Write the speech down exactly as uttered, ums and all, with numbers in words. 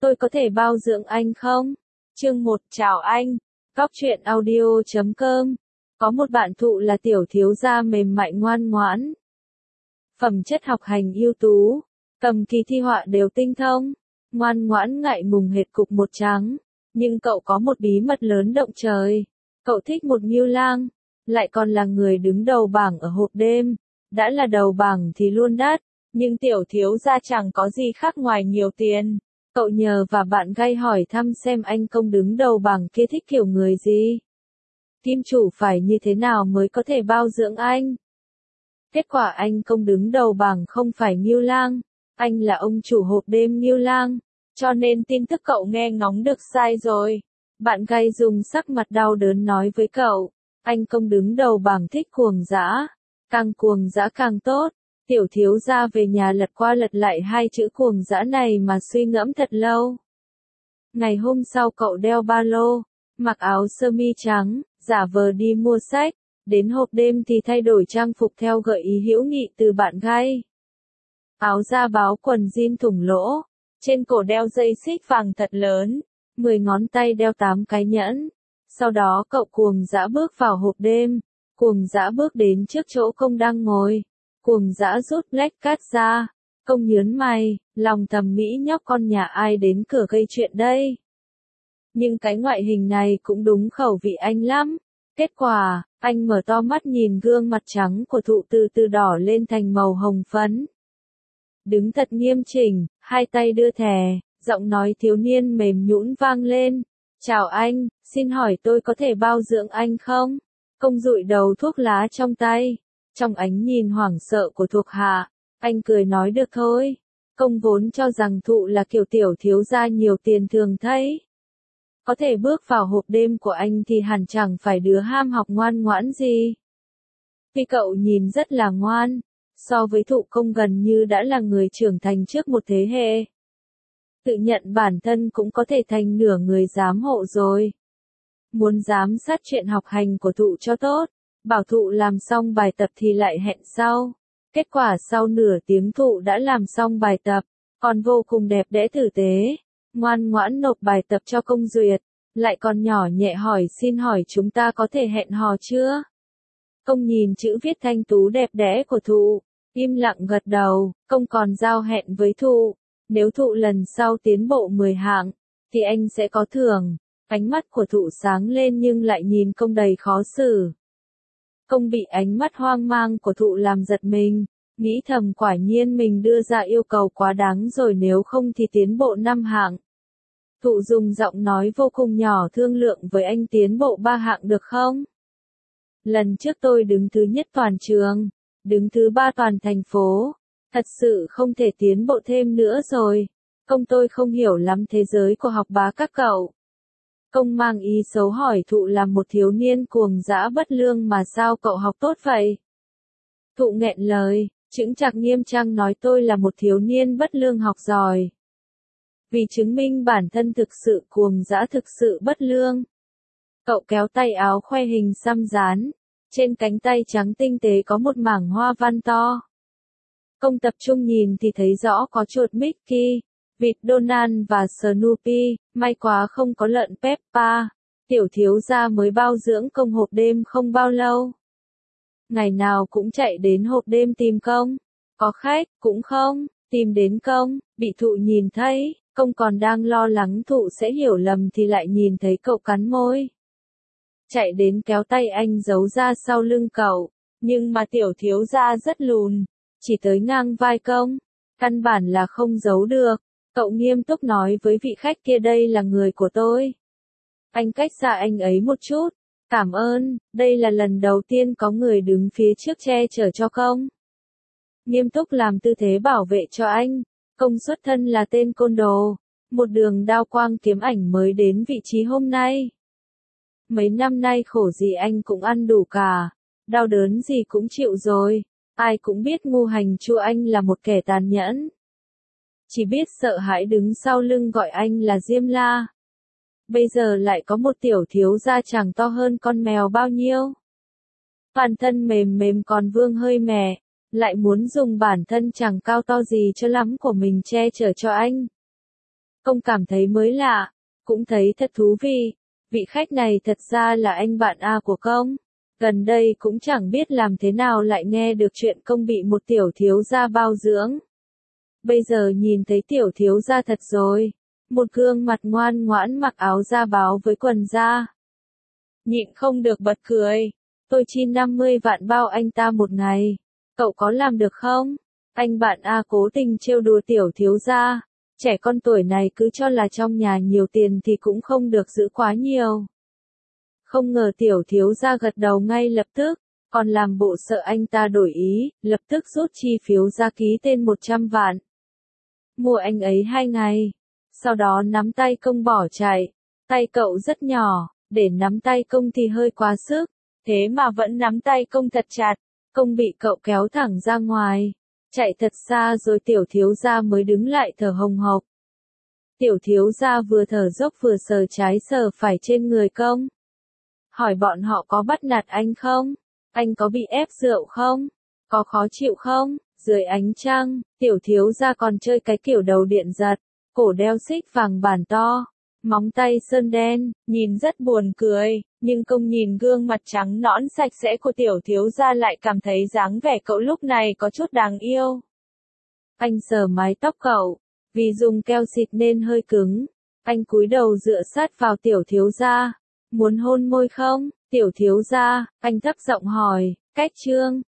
tôi có thể bao dưỡng anh không? Chương một, chào anh. Góc truyện audio chấm com. Có một bạn thụ là tiểu thiếu gia mềm mại ngoan ngoãn. Phẩm chất học hành ưu tú, cầm kỳ thi họa đều tinh thông, ngoan ngoãn ngại ngùng hệt cục một trắng. Nhưng cậu có một bí mật lớn động trời. Cậu thích một ngưu lang, lại còn là người đứng đầu bảng ở hộp đêm. Đã là đầu bảng thì luôn đắt, nhưng tiểu thiếu gia chẳng có gì khác ngoài nhiều tiền. Cậu nhờ và bạn gay hỏi thăm xem anh công đứng đầu bảng kia thích kiểu người gì. Kim chủ phải như thế nào mới có thể bao dưỡng anh? Kết quả anh công đứng đầu bảng không phải ngưu lang, anh là ông chủ hộp đêm ngưu lang, cho nên tin tức cậu nghe ngóng được sai rồi. Bạn gay dùng sắc mặt đau đớn nói với cậu, anh công đứng đầu bảng thích cuồng dã, càng cuồng dã càng tốt. Tiểu thiếu gia về nhà lật qua lật lại hai chữ cuồng dã này mà suy ngẫm thật lâu. Ngày hôm sau cậu đeo ba lô, mặc áo sơ mi trắng, giả vờ đi mua sách, đến hộp đêm thì thay đổi trang phục theo gợi ý hữu nghị từ bạn gay. Áo da báo quần jean thủng lỗ, trên cổ đeo dây xích vàng thật lớn, mười ngón tay đeo tám cái nhẫn. Sau đó cậu cuồng dã bước vào hộp đêm, cuồng dã bước đến trước chỗ công đang ngồi. Cuồng dã rút black card ra, công nhớn mày, lòng thầm nghĩ nhóc con nhà ai đến cửa gây chuyện đây. Nhưng cái ngoại hình này cũng đúng khẩu vị anh lắm. Kết quả, anh mở to mắt nhìn gương mặt trắng của thụ từ từ đỏ lên thành màu hồng phấn. Đứng thật nghiêm chỉnh, hai tay đưa thè, giọng nói thiếu niên mềm nhũn vang lên. Chào anh, xin hỏi tôi có thể bao dưỡng anh không? Công dụi đầu thuốc lá trong tay. Trong ánh nhìn hoảng sợ của thuộc hạ, anh cười nói được thôi. Công vốn cho rằng thụ là kiểu tiểu thiếu gia nhiều tiền thường thấy. Có thể bước vào hộp đêm của anh thì hẳn chẳng phải đứa ham học ngoan ngoãn gì. Vì cậu nhìn rất là ngoan, so với thụ công gần như đã là người trưởng thành trước một thế hệ. Tự nhận bản thân cũng có thể thành nửa người giám hộ rồi. Muốn giám sát chuyện học hành của thụ cho tốt. Bảo thụ làm xong bài tập thì lại hẹn sau. Kết quả sau nửa tiếng thụ đã làm xong bài tập, còn vô cùng đẹp đẽ tử tế, ngoan ngoãn nộp bài tập cho công duyệt, lại còn nhỏ nhẹ hỏi xin hỏi chúng ta có thể hẹn hò chưa? Công nhìn chữ viết thanh tú đẹp đẽ của thụ, im lặng gật đầu. Công còn giao hẹn với thụ, nếu thụ lần sau tiến bộ mười hạng, thì anh sẽ có thưởng. Ánh mắt của thụ sáng lên nhưng lại nhìn công đầy khó xử. Công bị ánh mắt hoang mang của thụ làm giật mình, nghĩ thầm quả nhiên mình đưa ra yêu cầu quá đáng rồi, nếu không thì tiến bộ năm hạng. Thụ dùng giọng nói vô cùng nhỏ thương lượng với anh tiến bộ ba hạng được không? Lần trước tôi đứng thứ nhất toàn trường, đứng thứ ba toàn thành phố, thật sự không thể tiến bộ thêm nữa rồi. Công tôi không hiểu lắm thế giới của học bá các cậu. Công mang ý xấu hỏi thụ là một thiếu niên cuồng dã bất lương mà sao cậu học tốt vậy? Thụ nghẹn lời, chững chạc nghiêm trang nói tôi là một thiếu niên bất lương học giỏi. Vì chứng minh bản thân thực sự cuồng dã thực sự bất lương. Cậu kéo tay áo khoe hình xăm dán, trên cánh tay trắng tinh tế có một mảng hoa văn to. Công tập trung nhìn thì thấy rõ có chuột Mickey, vịt Donald và Snoopy, may quá không có lợn Peppa. Tiểu thiếu gia mới bao dưỡng công hộp đêm không bao lâu. Ngày nào cũng chạy đến hộp đêm tìm công. Có khách, cũng không, tìm đến công, bị thụ nhìn thấy, công còn đang lo lắng thụ sẽ hiểu lầm thì lại nhìn thấy cậu cắn môi. Chạy đến kéo tay anh giấu ra sau lưng cậu, nhưng mà tiểu thiếu gia rất lùn, chỉ tới ngang vai công, căn bản là không giấu được. Cậu nghiêm túc nói với vị khách kia đây là người của tôi. Anh cách xa anh ấy một chút. Cảm ơn, đây là lần đầu tiên có người đứng phía trước che chở cho công. Nghiêm túc làm tư thế bảo vệ cho anh. Công xuất thân là tên côn đồ. Một đường đao quang kiếm ảnh mới đến vị trí hôm nay. Mấy năm nay khổ gì anh cũng ăn đủ cả. Đau đớn gì cũng chịu rồi. Ai cũng biết ngu hành chu anh là một kẻ tàn nhẫn. Chỉ biết sợ hãi đứng sau lưng gọi anh là Diêm La. Bây giờ lại có một tiểu thiếu gia chẳng to hơn con mèo bao nhiêu. Bản thân mềm mềm còn vương hơi mẻ, lại muốn dùng bản thân chẳng cao to gì cho lắm của mình che chở cho anh. Công cảm thấy mới lạ, cũng thấy thật thú vị. Vị khách này thật ra là anh bạn A của công. Gần đây cũng chẳng biết làm thế nào lại nghe được chuyện công bị một tiểu thiếu gia bao dưỡng. Bây giờ nhìn thấy tiểu thiếu gia thật rồi. Một gương mặt ngoan ngoãn mặc áo da báo với quần da. Nhịn không được bật cười. Tôi chi năm mươi vạn bao anh ta một ngày. Cậu có làm được không? Anh bạn A cố tình trêu đùa tiểu thiếu gia. Trẻ con tuổi này cứ cho là trong nhà nhiều tiền thì cũng không được giữ quá nhiều. Không ngờ tiểu thiếu gia gật đầu ngay lập tức, còn làm bộ sợ anh ta đổi ý, lập tức rút chi phiếu ra ký tên một trăm vạn. Mua anh ấy hai ngày, sau đó nắm tay công bỏ chạy. Tay cậu rất nhỏ, để nắm tay công thì hơi quá sức, thế mà vẫn nắm tay công thật chặt, công bị cậu kéo thẳng ra ngoài. Chạy thật xa rồi tiểu thiếu gia mới đứng lại thở hồng hộc. Tiểu thiếu gia vừa thở dốc vừa sờ trái sờ phải trên người công. Hỏi bọn họ có bắt nạt anh không? Anh có bị ép rượu không? Có khó chịu không? Dưới ánh trăng, tiểu thiếu gia còn chơi cái kiểu đầu điện giật, cổ đeo xích vàng bản to, móng tay sơn đen, nhìn rất buồn cười, nhưng công nhìn gương mặt trắng nõn sạch sẽ của tiểu thiếu gia lại cảm thấy dáng vẻ cậu lúc này có chút đáng yêu. Anh sờ mái tóc cậu, vì dùng keo xịt nên hơi cứng. Anh cúi đầu dựa sát vào tiểu thiếu gia. Muốn hôn môi không? Tiểu thiếu gia, anh thấp giọng hỏi. Cách trương,